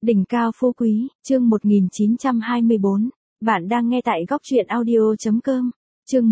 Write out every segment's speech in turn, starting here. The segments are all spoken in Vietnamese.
Đỉnh cao phú quý, chương 1924. Bạn đang nghe tại góc truyện audio.com. Chương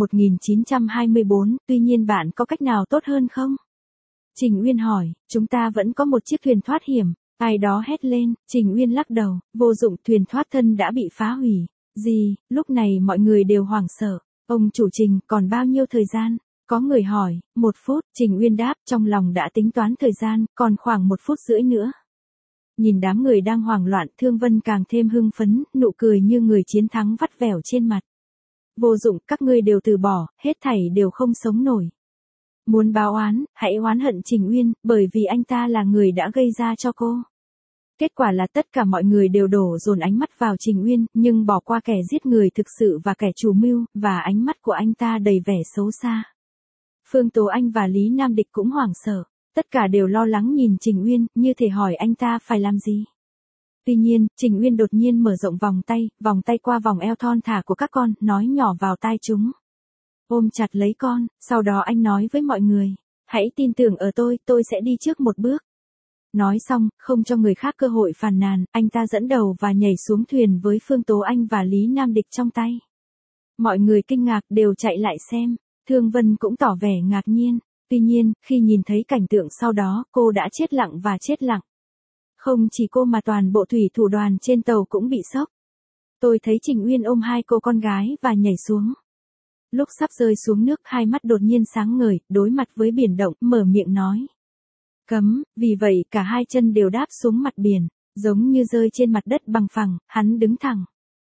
1924, tuy nhiên bạn có cách nào tốt hơn không? Trình Uyên hỏi, chúng ta vẫn có một chiếc thuyền thoát hiểm. Ai đó hét lên, Trình Uyên lắc đầu, vô dụng, thuyền thoát thân đã bị phá hủy. Gì? Lúc này mọi người đều hoảng sợ. Ông chủ Trình, còn bao nhiêu thời gian? Có người hỏi, 1 phút, Trình Uyên đáp, trong lòng đã tính toán thời gian, còn khoảng 1 phút rưỡi nữa. Nhìn đám người đang hoảng loạn, Thương Vân càng thêm hưng phấn, nụ cười như người chiến thắng vắt vẻo trên mặt. Vô dụng, các ngươi đều từ bỏ, hết thảy đều không sống nổi. Muốn báo oán, hãy oán hận Trình Uyên, bởi vì anh ta là người đã gây ra cho cô. Kết quả là tất cả mọi người đều đổ dồn ánh mắt vào Trình Uyên, nhưng bỏ qua kẻ giết người thực sự và kẻ chủ mưu, và ánh mắt của anh ta đầy vẻ xấu xa. Phương Tố Anh và Lý Nam Địch cũng hoảng sợ. Tất cả đều lo lắng nhìn Trình Uyên, như thể hỏi anh ta phải làm gì. Tuy nhiên, Trình Uyên đột nhiên mở rộng vòng tay qua vòng eo thon thả của các con, nói nhỏ vào tai chúng. Ôm chặt lấy con, sau đó anh nói với mọi người, hãy tin tưởng ở tôi sẽ đi trước một bước. Nói xong, không cho người khác cơ hội phàn nàn, anh ta dẫn đầu và nhảy xuống thuyền với Phương Tố Anh và Lý Nam Địch trong tay. Mọi người kinh ngạc đều chạy lại xem, Thương Vân cũng tỏ vẻ ngạc nhiên. Tuy nhiên, khi nhìn thấy cảnh tượng sau đó, cô đã chết lặng và chết lặng. Không chỉ cô mà toàn bộ thủy thủ đoàn trên tàu cũng bị sốc. Tôi thấy Trình Uyên ôm 2 cô con gái và nhảy xuống. Lúc sắp rơi xuống nước, hai mắt đột nhiên sáng ngời, đối mặt với biển động, mở miệng nói. Cấm, vì vậy cả 2 chân đều đáp xuống mặt biển, giống như rơi trên mặt đất bằng phẳng, hắn đứng thẳng.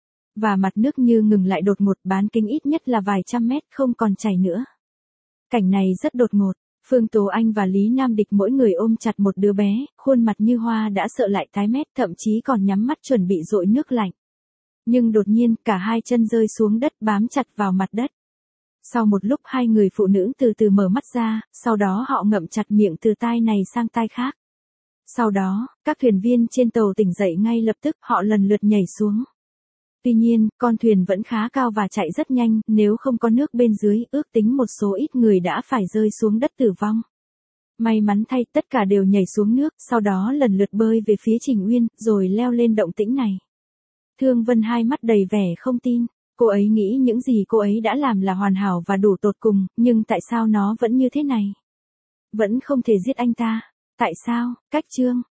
Và mặt nước như ngừng lại đột ngột, bán kính ít nhất là vài trăm mét, không còn chảy nữa. Cảnh này rất đột ngột, Phương Tố Anh và Lý Nam Địch mỗi người ôm chặt một đứa bé, khuôn mặt như hoa đã sợ lại tái mét, thậm chí còn nhắm mắt chuẩn bị dội nước lạnh. Nhưng đột nhiên, cả 2 chân rơi xuống đất bám chặt vào mặt đất. Sau một lúc 2 người phụ nữ từ từ mở mắt ra, sau đó họ ngậm chặt miệng từ tai này sang tai khác. Sau đó, các thuyền viên trên tàu tỉnh dậy ngay lập tức, họ lần lượt nhảy xuống. Tuy nhiên, con thuyền vẫn khá cao và chạy rất nhanh, nếu không có nước bên dưới, ước tính một số ít người đã phải rơi xuống đất tử vong. May mắn thay, tất cả đều nhảy xuống nước, sau đó lần lượt bơi về phía Trình Uyên, rồi leo lên động tĩnh này. Thương Vân hai mắt đầy vẻ không tin, cô ấy nghĩ những gì cô ấy đã làm là hoàn hảo và đủ tột cùng, nhưng tại sao nó vẫn như thế này? Vẫn không thể giết anh ta. Tại sao? Cách chương.